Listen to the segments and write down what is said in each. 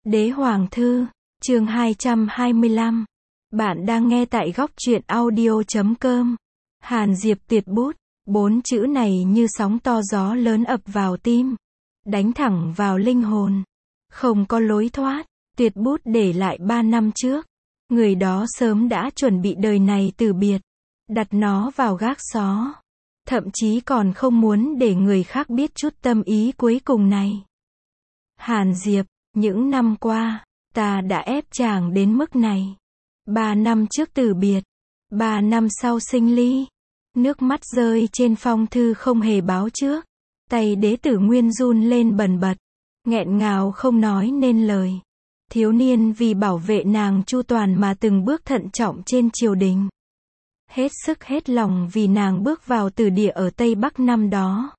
Đế Hoàng Thư, chương 225. Bạn đang nghe tại góc truyện audio.com. Hàn Diệp tuyệt bút, 4 chữ này như sóng to gió lớn ập vào tim, đánh thẳng vào linh hồn. Không có lối thoát, tuyệt bút để lại 3 năm trước. Người đó sớm đã chuẩn bị đời này từ biệt, đặt nó vào gác xó. Thậm chí còn không muốn để người khác biết chút tâm ý cuối cùng này. Hàn Diệp, những năm qua, ta đã ép chàng đến mức này. 3 năm trước từ biệt, 3 năm sau sinh ly. Nước mắt rơi trên phong thư không hề báo trước. Tay Đế Tử Nguyên run lên bần bật, nghẹn ngào không nói nên lời. Thiếu niên vì bảo vệ nàng chu toàn mà từng bước thận trọng trên triều đình. Hết sức hết lòng vì nàng bước vào tử địa ở Tây Bắc năm đó.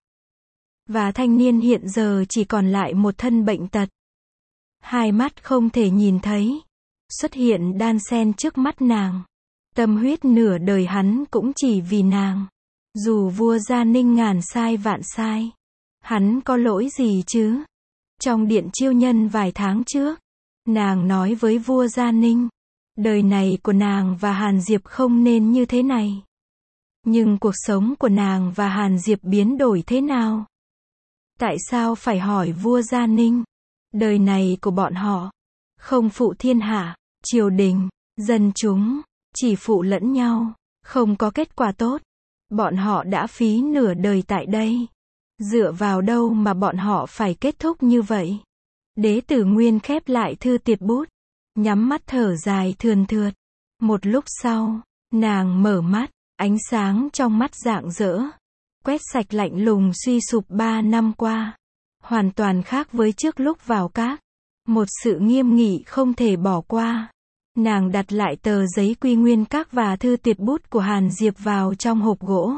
Và thanh niên hiện giờ chỉ còn lại một thân bệnh tật. Hai mắt không thể nhìn thấy, xuất hiện đan xen trước mắt nàng. Tâm huyết nửa đời hắn cũng chỉ vì nàng. Dù vua Gia Ninh ngàn sai vạn sai, hắn có lỗi gì chứ? Trong điện chiêu nhân vài tháng trước, nàng nói với vua Gia Ninh, đời này của nàng và Hàn Diệp không nên như thế này. Nhưng cuộc sống của nàng và Hàn Diệp biến đổi thế nào? Tại sao phải hỏi vua Gia Ninh? Đời này của bọn họ không phụ thiên hạ, triều đình, dân chúng, chỉ phụ lẫn nhau, không có kết quả tốt. Bọn họ đã phí nửa đời tại đây. Dựa vào đâu mà bọn họ phải kết thúc như vậy? Đế Tử Nguyên khép lại thư tuyệt bút, nhắm mắt thở dài thườn thượt. Một lúc sau, nàng mở mắt, ánh sáng trong mắt rạng rỡ, quét sạch lạnh lùng suy sụp 3 năm qua. Hoàn toàn khác với trước lúc vào các. Một sự nghiêm nghị không thể bỏ qua. Nàng đặt lại tờ giấy quy nguyên các và thư tuyệt bút của Hàn Diệp vào trong hộp gỗ.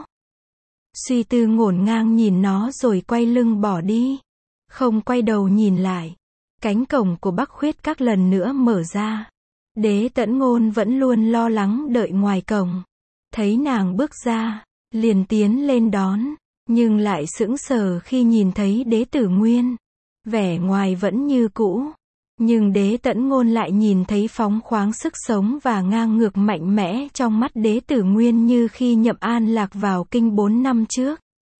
Suy tư ngổn ngang nhìn nó rồi quay lưng bỏ đi. Không quay đầu nhìn lại. Cánh cổng của Bắc Khuyết các lần nữa mở ra. Đế Tẫn Ngôn vẫn luôn lo lắng đợi ngoài cổng. Thấy nàng bước ra, liền tiến lên đón. Nhưng lại sững sờ khi nhìn thấy Đế Tử Nguyên. Vẻ ngoài vẫn như cũ. Nhưng Đế Tẫn Ngôn lại nhìn thấy phóng khoáng sức sống và ngang ngược mạnh mẽ trong mắt Đế Tử Nguyên như khi Nhậm An Lạc vào kinh 4 năm trước.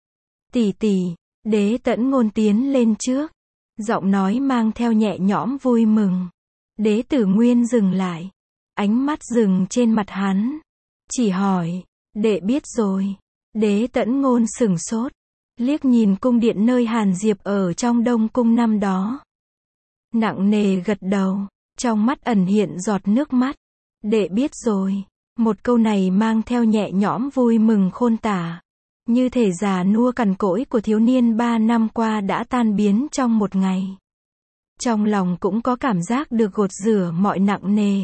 Tỷ tỷ, Đế Tẫn Ngôn tiến lên trước. Giọng nói mang theo nhẹ nhõm vui mừng. Đế Tử Nguyên dừng lại. Ánh mắt dừng trên mặt hắn. Chỉ hỏi, đệ biết rồi. Đế Tẫn Ngôn sửng sốt, liếc nhìn cung điện nơi Hàn Diệp ở trong Đông Cung năm đó. Nặng nề gật đầu, trong mắt ẩn hiện giọt nước mắt. Đệ biết rồi. Một câu này mang theo nhẹ nhõm vui mừng khôn tả. Như thể già nua cằn cỗi của thiếu niên 3 năm qua đã tan biến trong một ngày. Trong lòng cũng có cảm giác được gột rửa mọi nặng nề.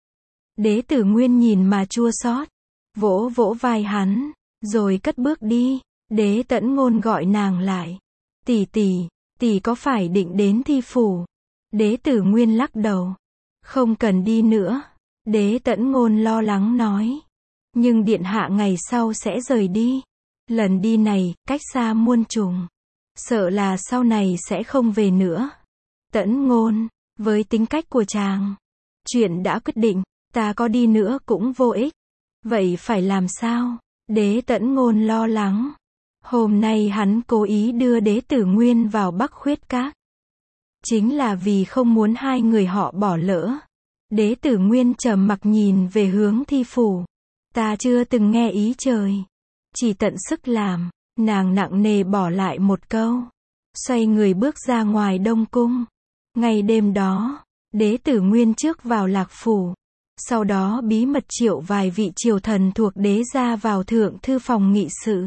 Đế Tử Nguyên nhìn mà chua xót, vỗ vỗ vai hắn, rồi cất bước đi. Đế Tẫn Ngôn gọi nàng lại. Tỷ tỷ, tỷ có phải định đến thi phủ? Đế Tử Nguyên lắc đầu. Không cần đi nữa. Đế Tẫn Ngôn lo lắng nói. Nhưng điện hạ ngày sau sẽ rời đi. Lần đi này, cách xa muôn trùng. Sợ là sau này sẽ không về nữa. Tẫn Ngôn, với tính cách của chàng, chuyện đã quyết định, ta có đi nữa cũng vô ích. Vậy phải làm sao? Đế Tẫn Ngôn lo lắng. Hôm nay hắn cố ý đưa Đế Tử Nguyên vào Bắc Khuyết các. Chính là vì không muốn hai người họ bỏ lỡ. Đế Tử Nguyên trầm mặc nhìn về hướng thi phủ. Ta chưa từng nghe ý trời. Chỉ tận sức làm. Nàng nặng nề bỏ lại một câu. Xoay người bước ra ngoài Đông Cung. Ngày đêm đó, Đế Tử Nguyên trước vào Lạc Phủ. Sau đó bí mật triệu vài vị triều thần thuộc đế ra vào thượng thư phòng nghị sự.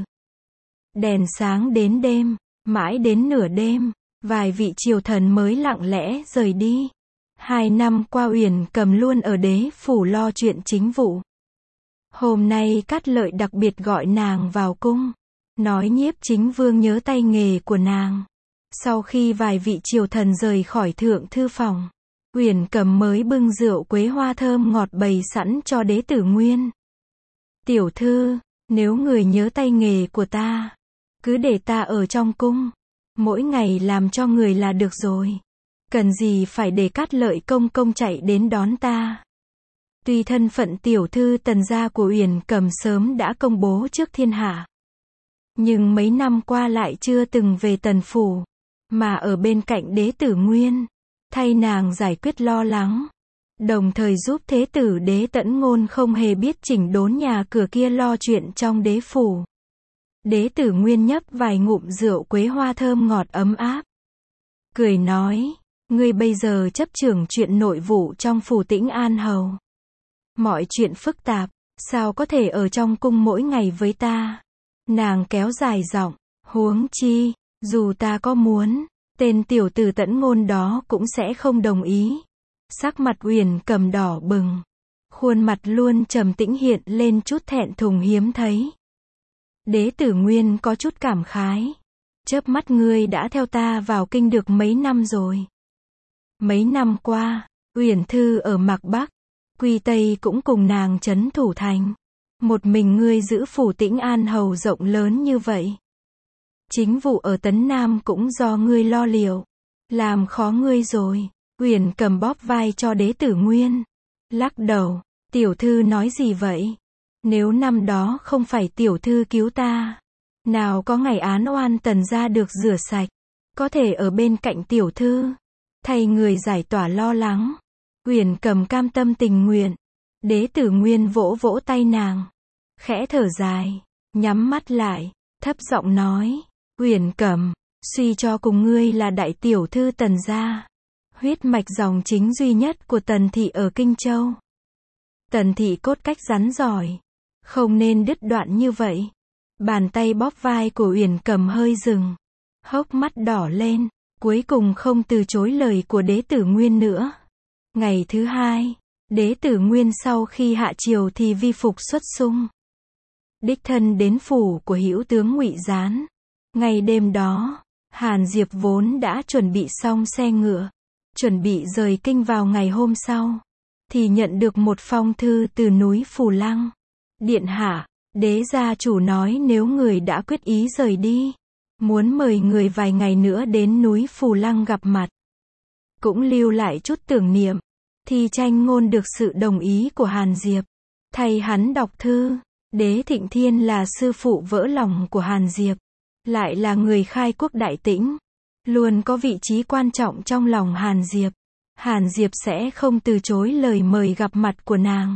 Đèn sáng đến đêm, mãi đến nửa đêm, vài vị triều thần mới lặng lẽ rời đi. 2 năm qua Uyển Cầm luôn ở đế phủ lo chuyện chính vụ. Hôm nay Cát Lợi đặc biệt gọi nàng vào cung, nói Nhiếp Chính Vương nhớ tay nghề của nàng. Sau khi vài vị triều thần rời khỏi thượng thư phòng, Uyển Cầm mới bưng rượu quế hoa thơm ngọt bày sẵn cho Đế Tử Nguyên. Tiểu thư, nếu người nhớ tay nghề của ta, cứ để ta ở trong cung, mỗi ngày làm cho người là được rồi. Cần gì phải để Cát Lợi công công chạy đến đón ta. Tuy thân phận tiểu thư Tần gia của Uyển Cầm sớm đã công bố trước thiên hạ, nhưng mấy năm qua lại chưa từng về Tần phủ, mà ở bên cạnh đế tử Nguyên, thay nàng giải quyết lo lắng, đồng thời giúp thế tử Đế Tẫn Ngôn không hề biết chỉnh đốn nhà cửa kia lo chuyện trong đế phủ. Đế tử Nguyên nhấp vài ngụm rượu quế hoa thơm ngọt ấm áp, cười nói, ngươi bây giờ chấp trưởng chuyện nội vụ trong phủ Tĩnh An Hầu. Mọi chuyện phức tạp, sao có thể ở trong cung mỗi ngày với ta. Nàng kéo dài giọng, huống chi, dù ta có muốn, tên tiểu tử Tẫn Ngôn đó cũng sẽ không đồng ý. Sắc mặt Uyển Cầm đỏ bừng, khuôn mặt luôn trầm tĩnh hiện lên chút thẹn thùng hiếm thấy. Đế tử Nguyên có chút cảm khái. Chớp mắt, ngươi đã theo ta vào kinh được mấy năm rồi. Mấy năm qua, Uyển Thư ở Mạc Bắc, Quy Tây cũng cùng nàng trấn thủ thành. Một mình ngươi giữ phủ Tĩnh An Hầu rộng lớn như vậy. Chính vụ ở Tấn Nam cũng do ngươi lo liệu. Làm khó ngươi rồi. Uyển Cầm bóp vai cho đế tử Nguyên. Lắc đầu, tiểu thư nói gì vậy? Nếu năm đó không phải tiểu thư cứu ta, nào có ngày án oan Tần gia được rửa sạch. Có thể ở bên cạnh tiểu thư, thay người giải tỏa lo lắng. Uyển Cầm cam tâm tình nguyện. Đế tử Nguyên vỗ vỗ tay nàng, khẽ thở dài, nhắm mắt lại, thấp giọng nói, Uyển Cầm, suy cho cùng ngươi là đại tiểu thư Tần gia, huyết mạch dòng chính duy nhất của Tần thị ở Kinh Châu. Tần thị cốt cách rắn giỏi, không nên đứt đoạn như vậy. Bàn tay bóp vai của Uyển Cầm hơi dừng, hốc mắt đỏ lên, cuối cùng không từ chối lời của đế tử Nguyên nữa. Ngày thứ hai, đế tử Nguyên sau khi hạ triều thì vi phục xuất xung, đích thân đến phủ của hữu tướng Ngụy Gián. Ngày đêm đó, Hàn Diệp vốn đã chuẩn bị xong xe ngựa, chuẩn bị rời kinh vào ngày hôm sau, thì nhận được một phong thư từ núi Phù Lăng. Điện hạ, đế gia chủ nói nếu người đã quyết ý rời đi, muốn mời người vài ngày nữa đến núi Phù Lăng gặp mặt, cũng lưu lại chút tưởng niệm. Thi Tranh Ngôn được sự đồng ý của Hàn Diệp, thay hắn đọc thư. Đế Thịnh Thiên là sư phụ vỡ lòng của Hàn Diệp, lại là người khai quốc đại Tĩnh, luôn có vị trí quan trọng trong lòng Hàn Diệp. Hàn Diệp sẽ không từ chối lời mời gặp mặt của nàng.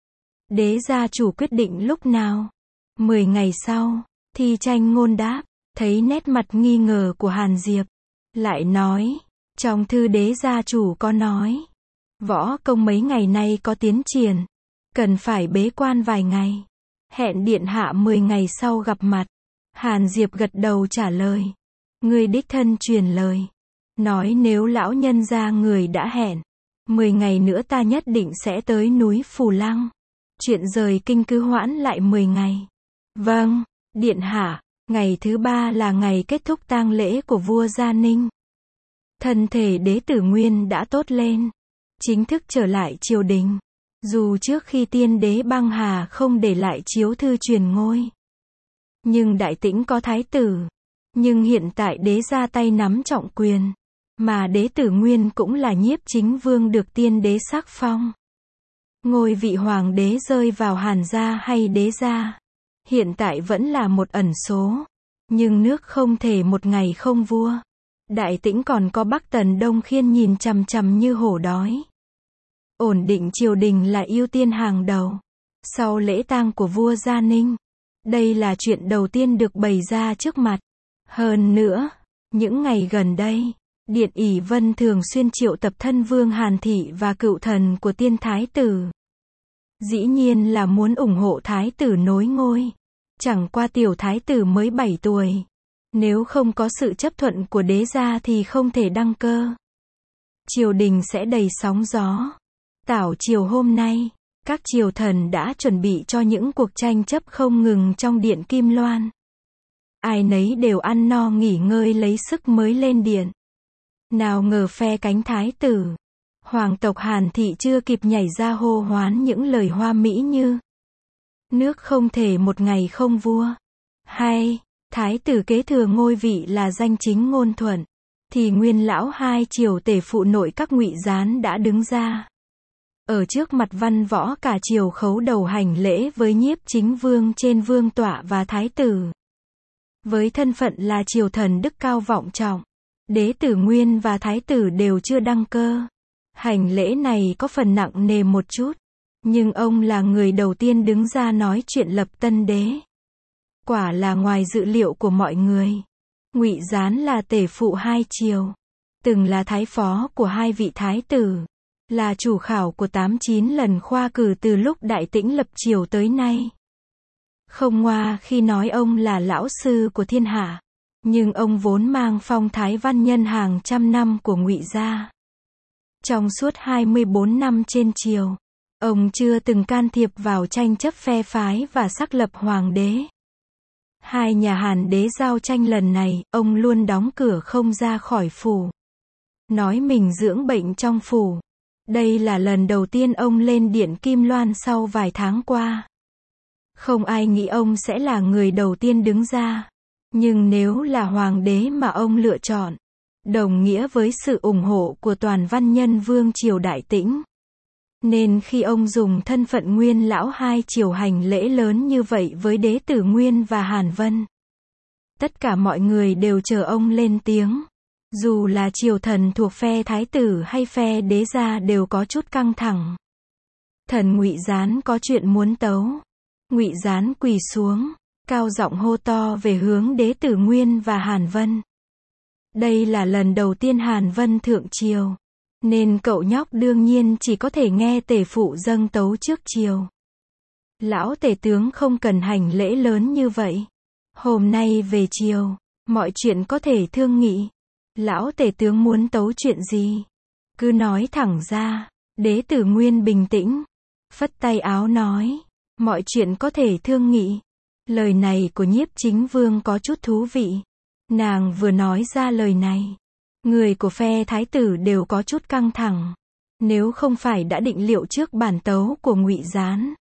Đế gia chủ quyết định lúc nào? 10 ngày sau, Thi Tranh Ngôn đáp, thấy nét mặt nghi ngờ của Hàn Diệp, lại nói, trong thư đế gia chủ có nói, võ công mấy ngày nay có tiến triển, cần phải bế quan vài ngày, hẹn điện hạ 10 ngày sau gặp mặt. Hàn Diệp gật đầu trả lời, ngươi đích thân truyền lời, nói nếu lão nhân gia người đã hẹn, 10 ngày nữa ta nhất định sẽ tới núi Phù Lăng. Chuyện rời kinh cứ hoãn lại 10 ngày. Vâng, điện hạ. Ngày thứ 3 là ngày kết thúc tang lễ của vua Gia Ninh. Thân thể đế tử Nguyên đã tốt lên, chính thức trở lại triều đình. Dù trước khi tiên đế băng hà không để lại chiếu thư truyền ngôi, nhưng đại Tĩnh có thái tử. Nhưng hiện tại đế ra tay nắm trọng quyền, mà đế tử Nguyên cũng là nhiếp chính vương được tiên đế sắc phong. Ngôi vị hoàng đế rơi vào Hàn gia hay đế gia, hiện tại vẫn là một ẩn số. Nhưng nước không thể một ngày không vua. Đại Tĩnh còn có Bắc Tần Đông Khiên nhìn chằm chằm như hổ đói. Ổn định triều đình là ưu tiên hàng đầu. Sau lễ tang của vua Gia Ninh, đây là chuyện đầu tiên được bày ra trước mặt. Hơn nữa, những ngày gần đây, Điện ỷ Vân thường xuyên triệu tập thân vương Hàn Thị và cựu thần của tiên thái tử. Dĩ nhiên là muốn ủng hộ thái tử nối ngôi. Chẳng qua tiểu thái tử mới 7 tuổi. Nếu không có sự chấp thuận của đế gia thì không thể đăng cơ. Triều đình sẽ đầy sóng gió. Tảo triều hôm nay, các triều thần đã chuẩn bị cho những cuộc tranh chấp không ngừng trong điện Kim Loan. Ai nấy đều ăn no nghỉ ngơi lấy sức mới lên điện. Nào ngờ phe cánh thái tử, hoàng tộc Hàn Thị chưa kịp nhảy ra hô hoán những lời hoa mỹ như nước không thể một ngày không vua, hay thái tử kế thừa ngôi vị là danh chính ngôn thuận. thì Nguyên lão hai triều tể phụ nội các Ngụy Gián đã đứng ra. Ở trước mặt văn võ cả triều khấu đầu hành lễ với Nhiếp Chính Vương trên vương tọa và thái tử. Với thân phận là triều thần đức cao vọng trọng, đế tử Nguyên và thái tử đều chưa đăng cơ. Hành lễ này có phần nặng nề một chút, nhưng ông là người đầu tiên đứng ra nói chuyện lập tân đế. Quả là ngoài dự liệu của mọi người. Ngụy Gián là tể phụ hai triều, từng là thái phó của hai vị thái tử, là chủ khảo của 89 lần khoa cử từ lúc Đại Tĩnh lập triều tới nay. Không ngoa khi nói ông là lão sư của thiên hạ, nhưng ông vốn mang phong thái văn nhân hàng trăm năm của Ngụy gia. Trong suốt 24 năm trên triều, ông chưa từng can thiệp vào tranh chấp phe phái và xác lập hoàng đế. Hai nhà Hàn đế giao tranh lần này, ông luôn đóng cửa không ra khỏi phủ. Nói mình dưỡng bệnh trong phủ. Đây là lần đầu tiên ông lên Điện Kim Loan sau vài tháng qua. Không ai nghĩ ông sẽ là người đầu tiên đứng ra. Nhưng nếu là hoàng đế mà ông lựa chọn, đồng nghĩa với sự ủng hộ của toàn văn nhân vương triều Đại Tĩnh. Nên khi ông dùng thân phận Nguyên lão hai triều hành lễ lớn như vậy với đế tử Nguyên và Hàn Vân, tất cả mọi người đều chờ ông lên tiếng. Dù là triều thần thuộc phe thái tử hay phe đế gia đều có chút căng thẳng. Thần Ngụy Gián có chuyện muốn tấu. Ngụy Gián quỳ xuống, cao giọng hô to về hướng đế tử Nguyên và Hàn Vân. Đây là lần đầu tiên Hàn Vân thượng triều, nên cậu nhóc đương nhiên chỉ có thể nghe tể phụ dâng tấu trước triều. Lão tể tướng không cần hành lễ lớn như vậy. Hôm nay về triều, mọi chuyện có thể thương nghị. Lão tể tướng muốn tấu chuyện gì? Cứ nói thẳng ra. Đế tử Nguyên bình tĩnh, phất tay áo nói, mọi chuyện có thể thương nghị. Lời này của Nhiếp Chính Vương có chút thú vị. Nàng vừa nói ra lời này, người của phe thái tử đều có chút căng thẳng. Nếu không phải đã định liệu trước bản tấu của Ngụy Gián,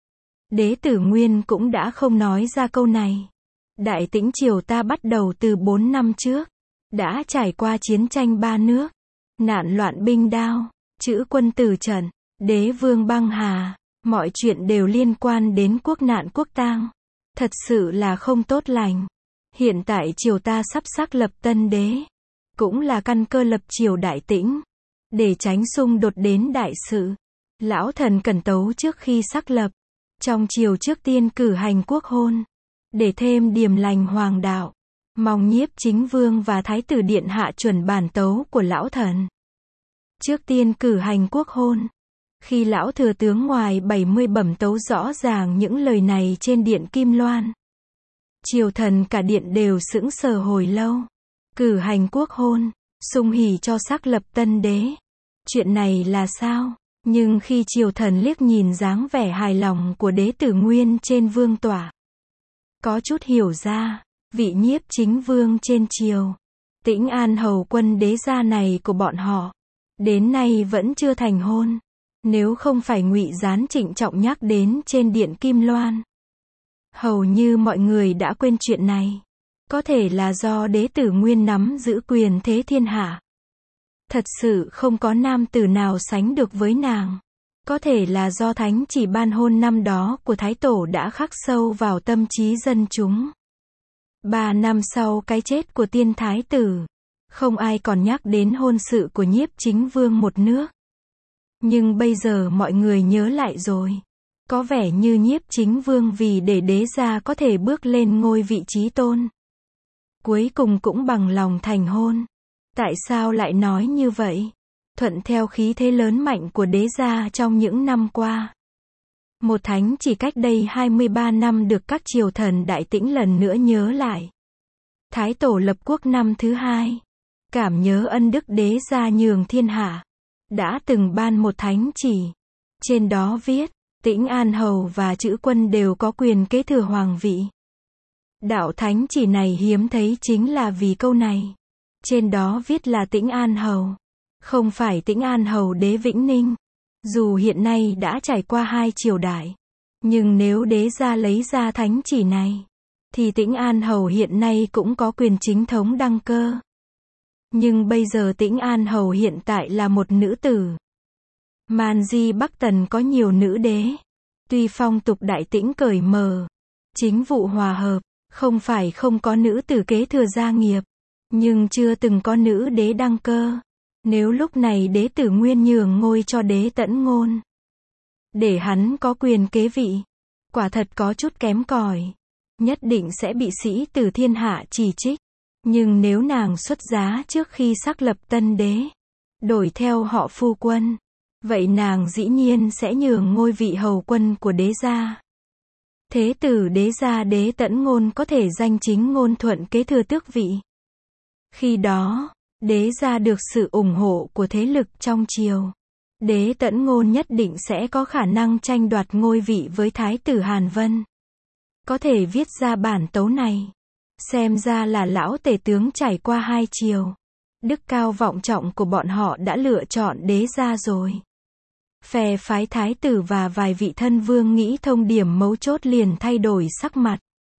đế tử Nguyên cũng đã không nói ra câu này. Đại Tĩnh triều ta bắt đầu từ 4 năm trước, đã trải qua chiến tranh ba nước, nạn loạn binh đao, chữ quân tử trận, đế vương băng hà, mọi chuyện đều liên quan đến quốc nạn quốc tang. Thật sự là không tốt lành. Hiện tại triều ta sắp xác lập tân đế, cũng là căn cơ lập triều Đại Tĩnh. Để tránh xung đột đến đại sự, lão thần cần tấu trước khi xác lập. Trong triều trước tiên cử hành quốc hôn, để thêm điềm lành hoàng đạo. Mong Nhiếp Chính Vương và Thái tử Điện hạ chuẩn bản tấu của lão thần. Trước tiên cử hành quốc hôn. Khi lão thừa tướng ngoài 70 bẩm tấu rõ ràng những lời này trên Điện Kim Loan, triều thần cả điện đều sững sờ hồi lâu. Cử hành quốc hôn, sung hỉ cho xác lập tân đế. Chuyện này là sao? Nhưng khi triều thần liếc nhìn dáng vẻ hài lòng của đế tử Nguyên trên vương tọa, có chút hiểu ra, vị Nhiếp Chính Vương trên triều, Tĩnh An hầu quân đế gia này của bọn họ, đến nay vẫn chưa thành hôn. Nếu không phải Ngụy Gián trịnh trọng nhắc đến trên Điện Kim Loan, hầu như mọi người đã quên chuyện này. Có thể là do đế tử Nguyên nắm giữ quyền thế thiên hạ. Thật sự không có nam tử nào sánh được với nàng. Có thể là do thánh chỉ ban hôn năm đó của Thái Tổ đã khắc sâu vào tâm trí dân chúng. 3 năm sau cái chết của tiên thái tử, không ai còn nhắc đến hôn sự của Nhiếp Chính Vương một nước. Nhưng bây giờ mọi người nhớ lại rồi. Có vẻ như Nhiếp Chính Vương vì để đế gia có thể bước lên ngôi vị trí tôn, cuối cùng cũng bằng lòng thành hôn. Tại sao lại nói như vậy? Thuận theo khí thế lớn mạnh của đế gia trong những năm qua. Một thánh chỉ cách đây 23 năm được các triều thần Đại Tĩnh lần nữa nhớ lại. Thái Tổ lập quốc năm thứ 2. Cảm nhớ ân đức đế gia nhường thiên hạ. Đã từng ban một thánh chỉ. Trên đó viết, Tĩnh An hầu và chữ quân đều có quyền kế thừa hoàng vị. Đạo thánh chỉ này hiếm thấy chính là vì câu này. Trên đó viết là Tĩnh An hầu, không phải Tĩnh An hầu đế Vĩnh Ninh. Dù hiện nay đã trải qua 2 triều đại, nhưng nếu đế gia lấy ra thánh chỉ này, thì Tĩnh An hầu hiện nay cũng có quyền chính thống đăng cơ. Nhưng bây giờ Tĩnh An Hầu hiện tại là một nữ tử. Man Di Bắc Tần có nhiều nữ đế. Tuy phong tục đại tĩnh cởi mở, chính vụ hòa hợp, không phải không có nữ tử kế thừa gia nghiệp, nhưng chưa từng có nữ đế đăng cơ. Nếu lúc này đế tử Nguyên nhường ngôi cho đế Tẫn Ngôn, để hắn có quyền kế vị, quả thật có chút kém cỏi, nhất định sẽ bị sĩ tử thiên hạ chỉ trích. Nhưng nếu nàng xuất giá trước khi xác lập tân đế, đổi theo họ phu quân, vậy nàng dĩ nhiên sẽ nhường ngôi vị hầu quân của đế gia. Thế tử đế gia đế Tẫn Ngôn có thể danh chính ngôn thuận kế thừa tước vị. Khi đó, đế gia được sự ủng hộ của thế lực trong triều. Đế Tẫn Ngôn nhất định sẽ có khả năng tranh đoạt ngôi vị với thái tử Hàn Vân. Có thể viết ra bản tấu này. Xem ra là lão tể tướng trải qua hai triều. Đức cao vọng trọng của bọn họ đã lựa chọn đế gia rồi. Phe phái thái tử và vài vị thân vương nghĩ thông điểm mấu chốt liền thay đổi sắc mặt.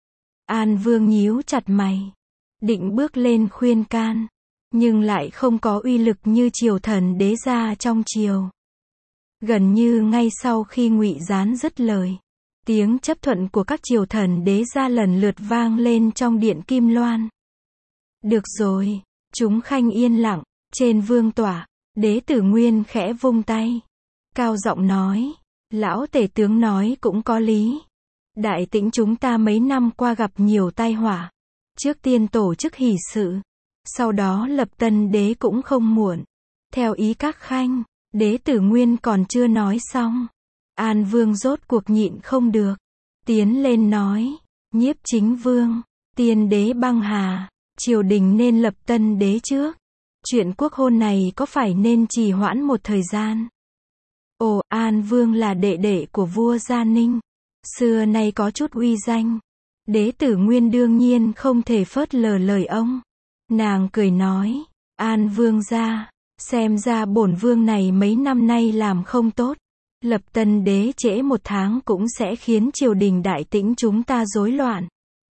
An Vương nhíu chặt mày, định bước lên khuyên can, nhưng lại không có uy lực như triều thần đế gia trong triều. Gần như ngay sau khi Ngụy Gián dứt lời, tiếng chấp thuận của các triều thần đế gia lần lượt vang lên trong điện Kim Loan. Được rồi, chúng khanh yên lặng. Trên vương tọa, đế tử Nguyên khẽ vung tay, cao giọng nói, lão tể tướng nói cũng có lý. Đại Tĩnh chúng ta mấy năm qua gặp nhiều tai họa. Trước tiên tổ chức hỷ sự, sau đó lập tân đế cũng không muộn. Theo ý các khanh, đế tử Nguyên còn chưa nói xong. An Vương rốt cuộc nhịn không được, tiến lên nói, Nhiếp Chính Vương, tiên đế băng hà, triều đình nên lập tân đế trước. Chuyện quốc hôn này có phải nên trì hoãn một thời gian? Ồ, An Vương là đệ đệ của vua Gia Ninh, xưa nay có chút uy danh. Đế tử Nguyên đương nhiên không thể phớt lờ lời ông. Nàng cười nói, An Vương gia, xem ra bổn vương này mấy năm nay làm không tốt. Lập tân đế trễ một tháng cũng sẽ khiến triều đình Đại Tĩnh chúng ta rối loạn.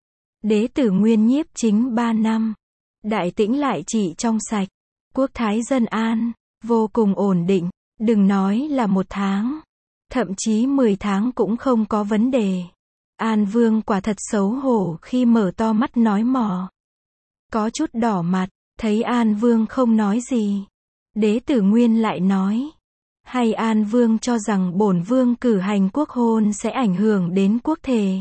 Đế tử Nguyên nhiếp chính 3 năm, Đại Tĩnh lại chỉ trong sạch, quốc thái dân an, vô cùng ổn định, đừng nói là 1 tháng, thậm chí 10 tháng cũng không có vấn đề. An Vương quả thật xấu hổ khi mở to mắt nói mỏ. Có chút đỏ mặt, thấy An Vương không nói gì. Đế tử Nguyên lại nói, hay An Vương cho rằng bổn vương cử hành quốc hôn sẽ ảnh hưởng đến quốc thể,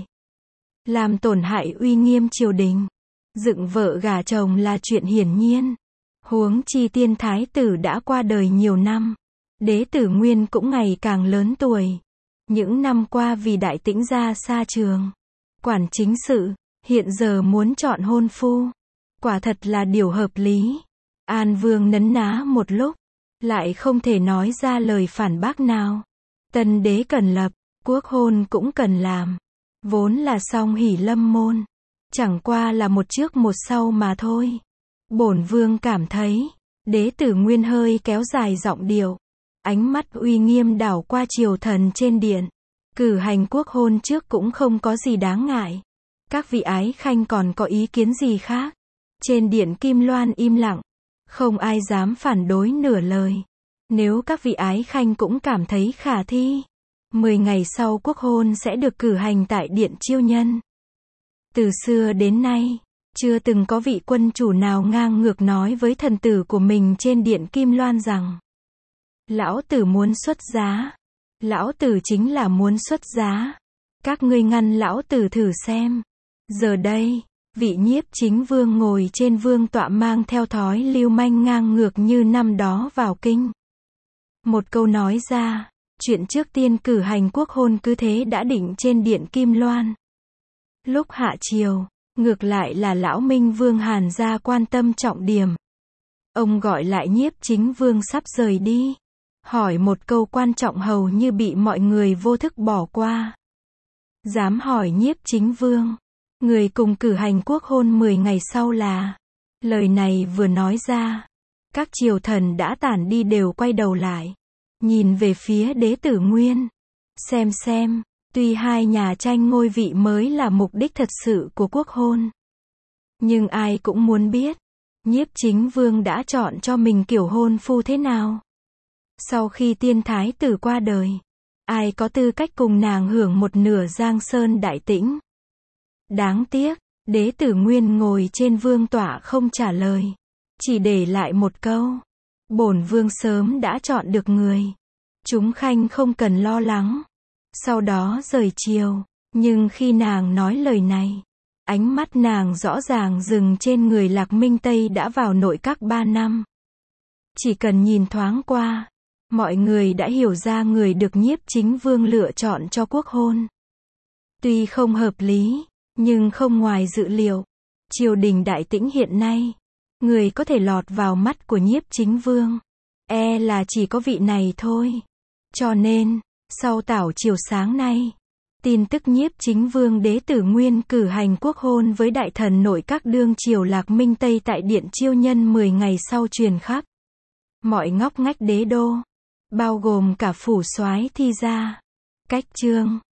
làm tổn hại uy nghiêm triều đình. Dựng vợ gả chồng là chuyện hiển nhiên. Huống chi tiên thái tử đã qua đời nhiều năm. Đế tử Nguyên cũng ngày càng lớn tuổi. Những năm qua vì Đại Tĩnh ra xa trường, quản chính sự, hiện giờ muốn chọn hôn phu. Quả thật là điều hợp lý. An Vương nấn ná một lúc, lại không thể nói ra lời phản bác nào. Tân đế cần lập, quốc hôn cũng cần làm. Vốn là song hỷ lâm môn, chẳng qua là một trước một sau mà thôi. Bổn vương cảm thấy, đế tử Nguyên hơi kéo dài giọng điệu, ánh mắt uy nghiêm đảo qua triều thần trên điện. Cử hành quốc hôn trước cũng không có gì đáng ngại. Các vị ái khanh còn có ý kiến gì khác? Trên điện Kim Loan im lặng, không ai dám phản đối nửa lời. Nếu các vị ái khanh cũng cảm thấy khả thi, 10 ngày sau quốc hôn sẽ được cử hành tại điện Chiêu Nhân. Từ xưa đến nay, chưa từng có vị quân chủ nào ngang ngược nói với thần tử của mình trên điện Kim Loan rằng, lão tử muốn xuất giá. Lão tử chính là muốn xuất giá. Các ngươi ngăn lão tử thử xem. Giờ đây, vị nhiếp chính vương ngồi trên vương tọa mang theo thói lưu manh ngang ngược như năm đó vào kinh. Một câu nói ra, chuyện trước tiên cử hành quốc hôn cứ thế đã định trên điện Kim Loan. Lúc hạ triều, ngược lại là lão Minh Vương Hàn gia quan tâm trọng điểm. Ông gọi lại nhiếp chính vương sắp rời đi, hỏi một câu quan trọng hầu như bị mọi người vô thức bỏ qua. Dám hỏi nhiếp chính vương, người cùng cử hành quốc hôn 10 ngày sau là. Lời này vừa nói ra, các triều thần đã tản đi đều quay đầu lại, nhìn về phía đế tử Nguyên. Xem, tuy hai nhà tranh ngôi vị mới là mục đích thật sự của quốc hôn, nhưng ai cũng muốn biết, Nhiếp Chính Vương đã chọn cho mình kiểu hôn phu thế nào? Sau khi tiên thái tử qua đời, ai có tư cách cùng nàng hưởng một nửa Giang Sơn Đại Tĩnh? Đáng tiếc, Đế Tử Nguyên ngồi trên vương tọa không trả lời, chỉ để lại một câu: bổn vương sớm đã chọn được người, chúng khanh không cần lo lắng. Sau đó rời chiều, nhưng khi nàng nói lời này, ánh mắt nàng rõ ràng dừng trên người Lạc Minh Tây đã vào nội các 3 năm. Chỉ cần nhìn thoáng qua, mọi người đã hiểu ra người được Nhiếp Chính Vương lựa chọn cho quốc hôn. Tuy không hợp lý, nhưng không ngoài dự liệu. Triều đình Đại Tĩnh hiện nay, người có thể lọt vào mắt của Nhiếp Chính Vương, là chỉ có vị này thôi. Cho nên, sau tảo chiều sáng nay, tin tức Nhiếp Chính Vương Đế Tử Nguyên cử hành quốc hôn với đại thần nội các đương triều Lạc Minh Tây tại Điện Chiêu Nhân 10 ngày sau truyền khắp mọi ngóc ngách đế đô, bao gồm cả phủ soái Thi gia. Cách chương